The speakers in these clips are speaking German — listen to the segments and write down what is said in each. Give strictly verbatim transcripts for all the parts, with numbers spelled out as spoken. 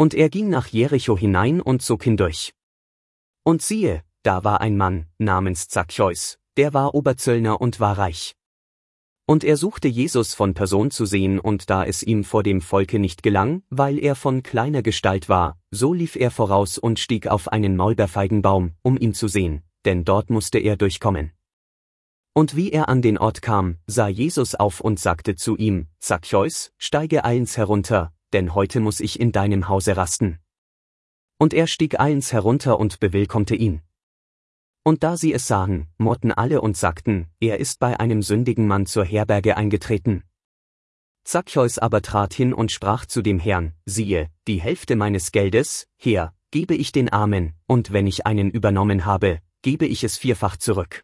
Und er ging nach Jericho hinein und zog hindurch. Und siehe, da war ein Mann, namens Zachäus, der war Oberzöllner und war reich. Und er suchte Jesus von Person zu sehen, und da es ihm vor dem Volke nicht gelang, weil er von kleiner Gestalt war, so lief er voraus und stieg auf einen Maulbeerfeigenbaum, um ihn zu sehen, denn dort musste er durchkommen. Und wie er an den Ort kam, sah Jesus auf und sagte zu ihm: Zachäus, steige eilends herunter, denn heute muss ich in deinem Hause rasten. Und er stieg eilends herunter und bewillkommte ihn. Und da sie es sahen, murrten alle und sagten: Er ist bei einem sündigen Mann zur Herberge eingetreten. Zachäus aber trat hin und sprach zu dem Herrn: Siehe, die Hälfte meines Geldes, Herr, gebe ich den Armen, und wenn ich einen übernommen habe, gebe ich es vierfach zurück.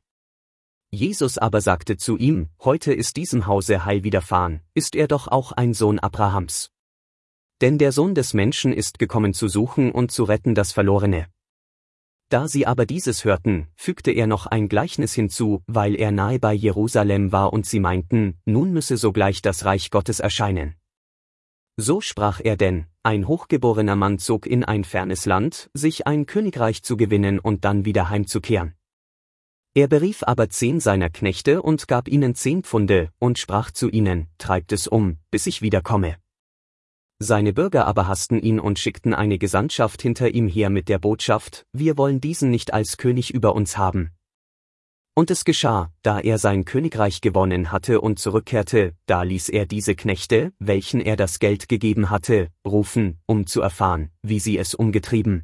Jesus aber sagte zu ihm: Heute ist diesem Hause Heil widerfahren, ist er doch auch ein Sohn Abrahams. Denn der Sohn des Menschen ist gekommen zu suchen und zu retten das Verlorene. Da sie aber dieses hörten, fügte er noch ein Gleichnis hinzu, weil er nahe bei Jerusalem war und sie meinten, nun müsse sogleich das Reich Gottes erscheinen. So sprach er denn: Ein hochgeborener Mann zog in ein fernes Land, sich ein Königreich zu gewinnen und dann wieder heimzukehren. Er berief aber zehn seiner Knechte und gab ihnen zehn Pfunde und sprach zu ihnen: Treibt es um, bis ich wiederkomme. Seine Bürger aber hassten ihn und schickten eine Gesandtschaft hinter ihm her mit der Botschaft: Wir wollen diesen nicht als König über uns haben. Und es geschah, da er sein Königreich gewonnen hatte und zurückkehrte, da ließ er diese Knechte, welchen er das Geld gegeben hatte, rufen, um zu erfahren, wie sie es umgetrieben.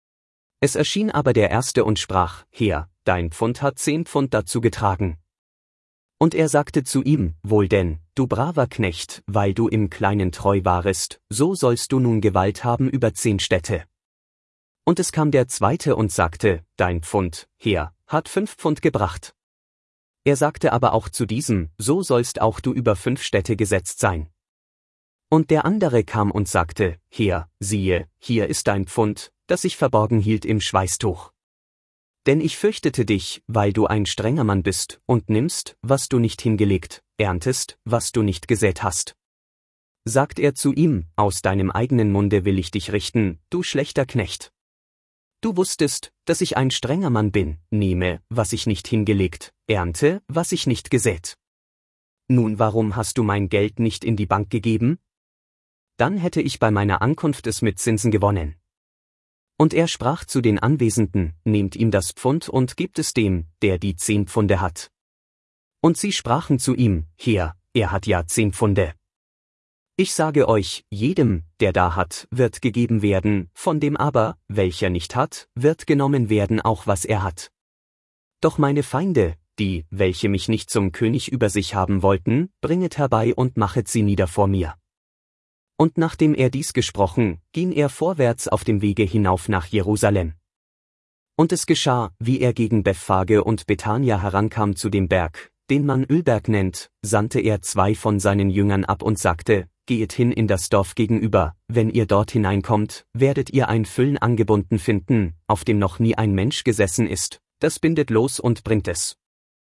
Es erschien aber der Erste und sprach: Herr, dein Pfund hat zehn Pfund dazu getragen. Und er sagte zu ihm: Wohl denn, du braver Knecht, weil du im Kleinen treu warest, so sollst du nun Gewalt haben über zehn Städte. Und es kam der Zweite und sagte: Dein Pfund, Herr, hat fünf Pfund gebracht. Er sagte aber auch zu diesem: So sollst auch du über fünf Städte gesetzt sein. Und der andere kam und sagte: Herr, siehe, hier ist dein Pfund, das ich verborgen hielt im Schweißtuch. Denn ich fürchtete dich, weil du ein strenger Mann bist, und nimmst, was du nicht hingelegt, erntest, was du nicht gesät hast. Sagt er zu ihm: Aus deinem eigenen Munde will ich dich richten, du schlechter Knecht. Du wusstest, dass ich ein strenger Mann bin, nehme, was ich nicht hingelegt, ernte, was ich nicht gesät. Nun warum hast du mein Geld nicht in die Bank gegeben? Dann hätte ich bei meiner Ankunft es mit Zinsen gewonnen. Und er sprach zu den Anwesenden: Nehmt ihm das Pfund und gebt es dem, der die zehn Pfunde hat. Und sie sprachen zu ihm: Herr, er hat ja zehn Pfunde. Ich sage euch, jedem, der da hat, wird gegeben werden, von dem aber, welcher nicht hat, wird genommen werden auch was er hat. Doch meine Feinde, die, welche mich nicht zum König über sich haben wollten, bringet herbei und machet sie nieder vor mir. Und nachdem er dies gesprochen, ging er vorwärts auf dem Wege hinauf nach Jerusalem. Und es geschah, wie er gegen Bethphage und Bethania herankam zu dem Berg, den man Ölberg nennt, sandte er zwei von seinen Jüngern ab und sagte: Gehet hin in das Dorf gegenüber, wenn ihr dort hineinkommt, werdet ihr ein Füllen angebunden finden, auf dem noch nie ein Mensch gesessen ist, das bindet los und bringt es.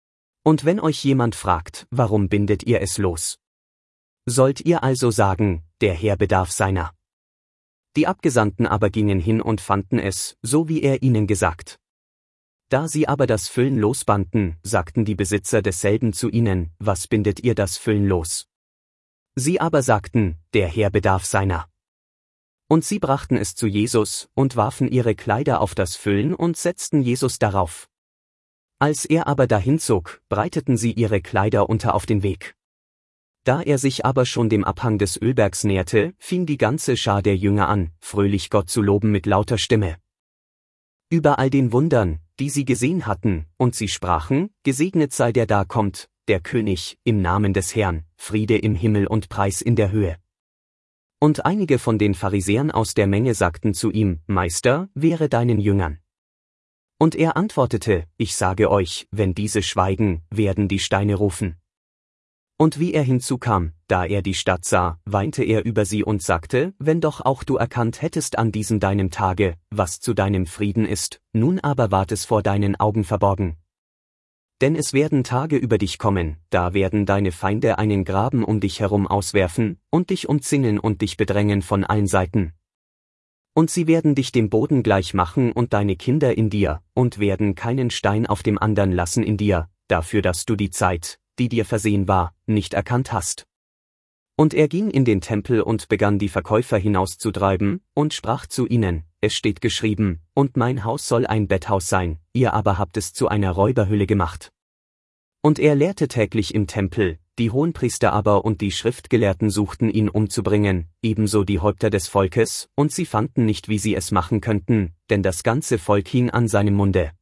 Und wenn euch jemand fragt: Warum bindet ihr es los? Sollt ihr also sagen: Der Herr bedarf seiner. Die Abgesandten aber gingen hin und fanden es, so wie er ihnen gesagt. Da sie aber das Füllen losbanden, sagten die Besitzer desselben zu ihnen: Was bindet ihr das Füllen los? Sie aber sagten: Der Herr bedarf seiner. Und sie brachten es zu Jesus und warfen ihre Kleider auf das Füllen und setzten Jesus darauf. Als er aber dahin zog, breiteten sie ihre Kleider unter auf den Weg. Da er sich aber schon dem Abhang des Ölbergs näherte, fing die ganze Schar der Jünger an, fröhlich Gott zu loben mit lauter Stimme. Über all den Wundern, die sie gesehen hatten, und sie sprachen: Gesegnet sei der da kommt, der König, im Namen des Herrn, Friede im Himmel und Preis in der Höhe. Und einige von den Pharisäern aus der Menge sagten zu ihm: Meister, wehre deinen Jüngern. Und er antwortete: Ich sage euch, wenn diese schweigen, werden die Steine rufen. Und wie er hinzukam, da er die Stadt sah, weinte er über sie und sagte: Wenn doch auch du erkannt hättest an diesem deinem Tage, was zu deinem Frieden ist, nun aber ward es vor deinen Augen verborgen. Denn es werden Tage über dich kommen, da werden deine Feinde einen Graben um dich herum auswerfen, und dich umzingeln und dich bedrängen von allen Seiten. Und sie werden dich dem Boden gleich machen und deine Kinder in dir, und werden keinen Stein auf dem andern lassen in dir, dafür dass du die Zeit, die dir versehen war, nicht erkannt hast. Und er ging in den Tempel und begann die Verkäufer hinauszutreiben, und sprach zu ihnen, es steht geschrieben, und mein Haus soll ein Betthaus sein, ihr aber habt es zu einer Räuberhöhle gemacht. Und er lehrte täglich im Tempel, die Hohenpriester aber und die Schriftgelehrten suchten ihn umzubringen, ebenso die Häupter des Volkes, und sie fanden nicht, wie sie es machen könnten, denn das ganze Volk hing an seinem Munde.